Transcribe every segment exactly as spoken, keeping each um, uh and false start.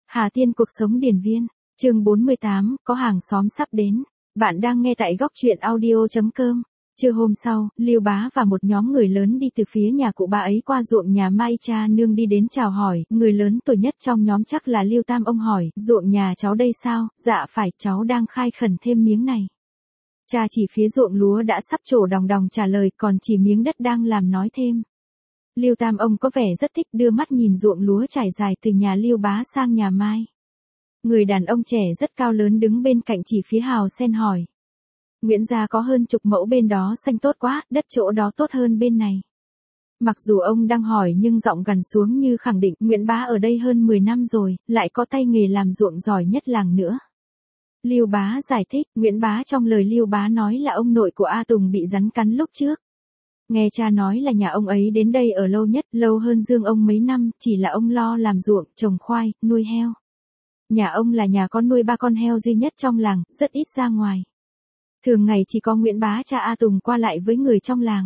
Hà Tiên cuộc sống điển viên, chương bốn mươi tám, có hàng xóm sắp đến. Bạn đang nghe tại góc truyện audio chấm com. Trưa hôm sau, Liêu Bá và một nhóm người lớn đi từ phía nhà cụ bà ấy qua ruộng nhà Mai cha nương đi đến chào hỏi, người lớn tuổi nhất trong nhóm chắc là Liêu Tam. Ông hỏi, ruộng nhà cháu đây sao? Dạ phải, cháu đang khai khẩn thêm miếng này. Cha chỉ phía ruộng lúa đã sắp trổ đòng đòng trả lời, còn chỉ miếng đất đang làm nói thêm. Liêu Tam ông có vẻ rất thích, đưa mắt nhìn ruộng lúa trải dài từ nhà Liêu Bá sang nhà Mai. Người đàn ông trẻ rất cao lớn đứng bên cạnh chỉ phía Hào Sen hỏi. Nguyễn gia có hơn chục mẫu bên đó xanh tốt quá, đất chỗ đó tốt hơn bên này. Mặc dù ông đang hỏi nhưng giọng gằn xuống như khẳng định, Nguyễn Bá ở đây hơn mười năm rồi, lại có tay nghề làm ruộng giỏi nhất làng nữa. Liêu Bá giải thích, Nguyễn Bá trong lời Liêu Bá nói là ông nội của A Tùng bị rắn cắn lúc trước. Nghe cha nói là nhà ông ấy đến đây ở lâu nhất, lâu hơn Dương ông mấy năm, chỉ là ông lo làm ruộng, trồng khoai, nuôi heo. Nhà ông là nhà con nuôi ba con heo duy nhất trong làng, rất ít ra ngoài. Thường ngày chỉ có Nguyễn Bá cha A Tùng qua lại với người trong làng.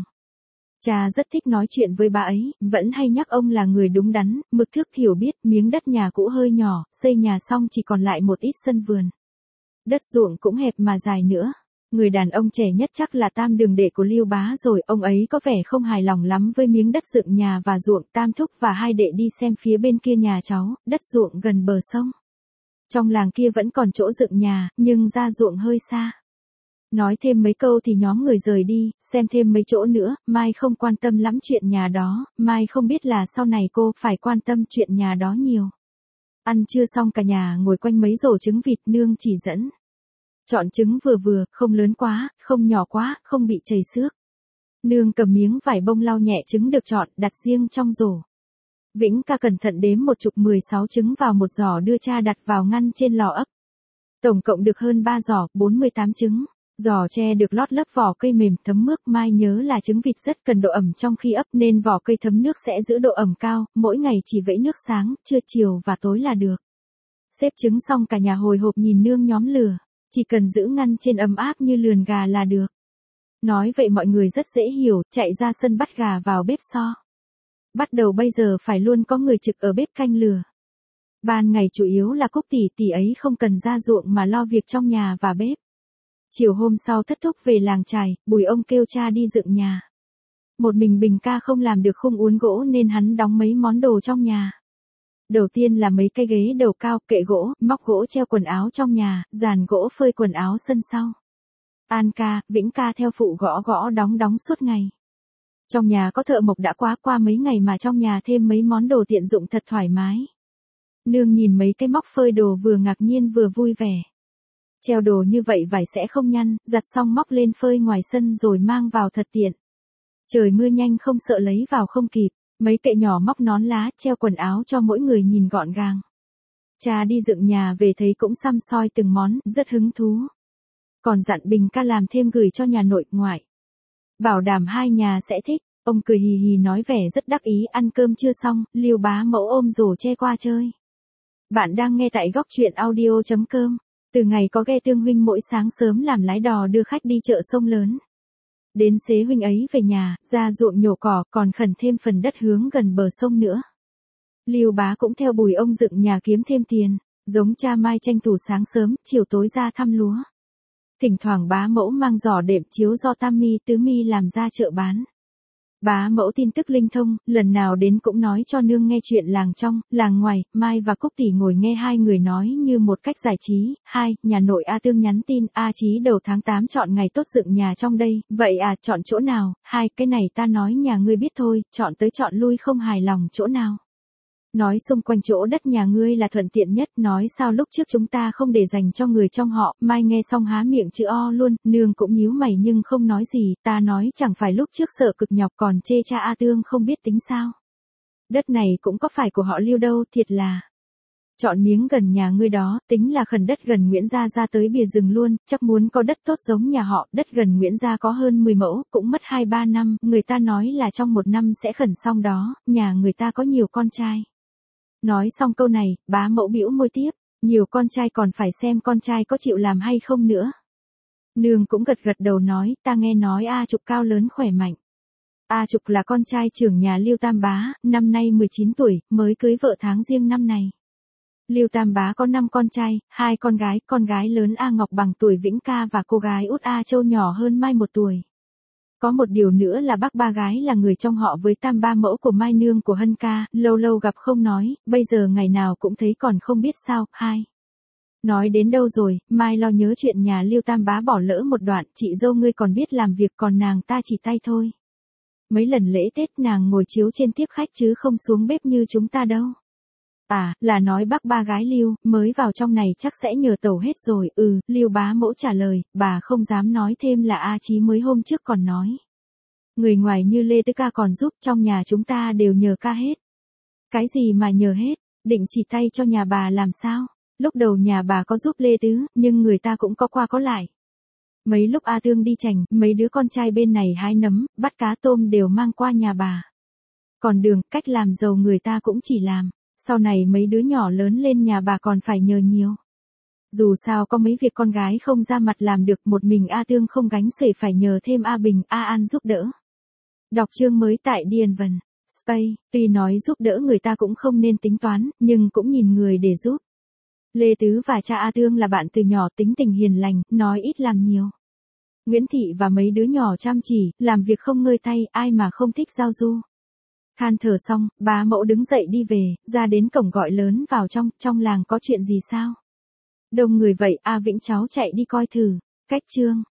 Cha rất thích nói chuyện với bà ấy, vẫn hay nhắc ông là người đúng đắn, mực thước hiểu biết, miếng đất nhà cũ hơi nhỏ, xây nhà xong chỉ còn lại một ít sân vườn. Đất ruộng cũng hẹp mà dài nữa. Người đàn ông trẻ nhất chắc là Tam đường đệ của Liêu Bá rồi, ông ấy có vẻ không hài lòng lắm với miếng đất dựng nhà và ruộng. Tam thúc và hai đệ đi xem phía bên kia nhà cháu, đất ruộng gần bờ sông. Trong làng kia vẫn còn chỗ dựng nhà, nhưng ra ruộng hơi xa. Nói thêm mấy câu thì nhóm người rời đi, xem thêm mấy chỗ nữa, Mai không quan tâm lắm chuyện nhà đó, Mai không biết là sau này cô phải quan tâm chuyện nhà đó nhiều. Ăn trưa xong cả nhà ngồi quanh mấy rổ trứng vịt, nương chỉ dẫn. Chọn trứng vừa vừa, không lớn quá, không nhỏ quá, không bị chảy xước. Nương cầm miếng vải bông lau nhẹ trứng được chọn, đặt riêng trong rổ. Vĩnh ca cẩn thận đếm một chục mười sáu trứng vào một giỏ đưa cha đặt vào ngăn trên lò ấp. Tổng cộng được hơn ba giỏ, bốn mươi tám trứng. Giỏ tre được lót lớp vỏ cây mềm thấm nước. Mai nhớ là trứng vịt rất cần độ ẩm trong khi ấp nên vỏ cây thấm nước sẽ giữ độ ẩm cao, mỗi ngày chỉ vẫy nước sáng, trưa chiều và tối là được. Xếp trứng xong cả nhà hồi hộp nhìn nương nhóm lửa. Chỉ cần giữ ngăn trên ấm áp như lườn gà là được. Nói vậy mọi người rất dễ hiểu, chạy ra sân bắt gà vào bếp xo. Bắt đầu bây giờ phải luôn có người trực ở bếp canh lửa. Ban ngày chủ yếu là Cúc tỷ tỷ ấy không cần ra ruộng mà lo việc trong nhà và bếp. Chiều hôm sau thất thúc về làng chài, Bùi ông kêu cha đi dựng nhà. Một mình Bình ca không làm được khung uốn gỗ nên hắn đóng mấy món đồ trong nhà. Đầu tiên là mấy cái ghế đầu cao, kệ gỗ, móc gỗ treo quần áo trong nhà, dàn gỗ phơi quần áo sân sau. An ca, Vĩnh ca theo phụ gõ gõ đóng đóng suốt ngày. Trong nhà có thợ mộc đã quá qua mấy ngày mà trong nhà thêm mấy món đồ tiện dụng thật thoải mái. Nương nhìn mấy cái móc phơi đồ vừa ngạc nhiên vừa vui vẻ. Treo đồ như vậy vải sẽ không nhăn, giặt xong móc lên phơi ngoài sân rồi mang vào thật tiện. Trời mưa nhanh không sợ lấy vào không kịp. Mấy kệ nhỏ móc nón lá, treo quần áo cho mỗi người nhìn gọn gàng. Cha đi dựng nhà về thấy cũng xăm soi từng món, rất hứng thú. Còn dặn Bình ca làm thêm gửi cho nhà nội, ngoại. Bảo đảm hai nhà sẽ thích, ông cười hì hì nói vẻ rất đắc ý. Ăn cơm chưa xong, Liêu Bá mẫu ôm rổ tre qua chơi. Bạn đang nghe tại góc truyện audio chấm com. Từ ngày có ghe Tương huynh mỗi sáng sớm làm lái đò đưa khách đi chợ sông lớn. Đến xế huynh ấy về nhà, ra ruộng nhổ cỏ, còn khẩn thêm phần đất hướng gần bờ sông nữa. Liêu Bá cũng theo Bùi ông dựng nhà kiếm thêm tiền, giống cha Mai tranh thủ sáng sớm, chiều tối ra thăm lúa. Thỉnh thoảng bá mẫu mang giỏ đệm chiếu do Tam mi Tứ mi làm ra chợ bán. Bá mẫu tin tức linh thông, lần nào đến cũng nói cho nương nghe chuyện làng trong, làng ngoài. Mai và Cúc tỷ ngồi nghe hai người nói như một cách giải trí. Hai, nhà nội A Tương nhắn tin, A Chí đầu tháng tám chọn ngày tốt dựng nhà trong đây, vậy à, chọn chỗ nào? Hai, cái này ta nói nhà ngươi biết thôi, chọn tới chọn lui không hài lòng chỗ nào. Nói xung quanh chỗ đất nhà ngươi là thuận tiện nhất, nói sao lúc trước chúng ta không để dành cho người trong họ. Mai nghe xong há miệng chữ o luôn, nương cũng nhíu mày nhưng không nói gì. Ta nói chẳng phải lúc trước sợ cực nhọc còn chê cha A Tương không biết tính sao. Đất này cũng có phải của họ Liêu đâu, thiệt là. Chọn miếng gần nhà ngươi đó, tính là khẩn đất gần Nguyễn gia ra tới bìa rừng luôn, chắc muốn có đất tốt giống nhà họ. Đất gần Nguyễn gia có hơn mười mẫu, cũng mất hai ba năm, người ta nói là trong một năm sẽ khẩn xong đó, nhà người ta có nhiều con trai. Nói xong câu này, bá mẫu bĩu môi tiếp, nhiều con trai còn phải xem con trai có chịu làm hay không nữa. Nương cũng gật gật đầu nói, ta nghe nói A Trục cao lớn khỏe mạnh. A Trục là con trai trưởng nhà Liêu Tam bá, năm nay mười chín tuổi, mới cưới vợ tháng giêng năm này. Lưu Tam Bá có năm con trai, hai con gái, con gái lớn A Ngọc bằng tuổi Vĩnh Ca và cô gái út A Châu nhỏ hơn Mai một tuổi. Có một điều nữa là bác ba gái là người trong họ với Tam ba mẫu của Mai nương của Hân ca, lâu lâu gặp không nói, bây giờ ngày nào cũng thấy còn không biết sao. Hai. Nói đến đâu rồi, Mai lo nhớ chuyện nhà Lưu Tam Bá bỏ lỡ một đoạn, chị dâu ngươi còn biết làm việc còn nàng ta chỉ tay thôi. Mấy lần lễ Tết nàng ngồi chiếu trên tiếp khách chứ không xuống bếp như chúng ta đâu. À, là nói bác ba gái Lưu, mới vào trong này chắc sẽ nhờ tẩu hết rồi. Ừ, Lưu bá mẫu trả lời, bà không dám nói thêm là A Chí mới hôm trước còn nói. Người ngoài như Lê Tứ ca còn giúp, trong nhà chúng ta đều nhờ ca hết. Cái gì mà nhờ hết, định chỉ tay cho nhà bà làm sao? Lúc đầu nhà bà có giúp Lê Tứ, nhưng người ta cũng có qua có lại. Mấy lúc A Tương đi chành, mấy đứa con trai bên này hái nấm, bắt cá tôm đều mang qua nhà bà. Còn đường, cách làm giàu người ta cũng chỉ làm. Sau này mấy đứa nhỏ lớn lên nhà bà còn phải nhờ nhiều. Dù sao có mấy việc con gái không ra mặt làm được, một mình A Tương không gánh xuể phải nhờ thêm A Bình, A An giúp đỡ. Đọc chương mới tại Điền Vần. Space, tuy nói giúp đỡ người ta cũng không nên tính toán, nhưng cũng nhìn người để giúp. Lê Tứ và cha A Tương là bạn từ nhỏ, tính tình hiền lành, nói ít làm nhiều. Nguyễn Thị và mấy đứa nhỏ chăm chỉ, làm việc không ngơi tay, ai mà không thích giao du. Than thở xong, bá mẫu đứng dậy đi về, ra đến cổng gọi lớn vào trong, trong làng có chuyện gì sao? Đông người vậy, A Vĩnh cháu chạy đi coi thử. Cách chương.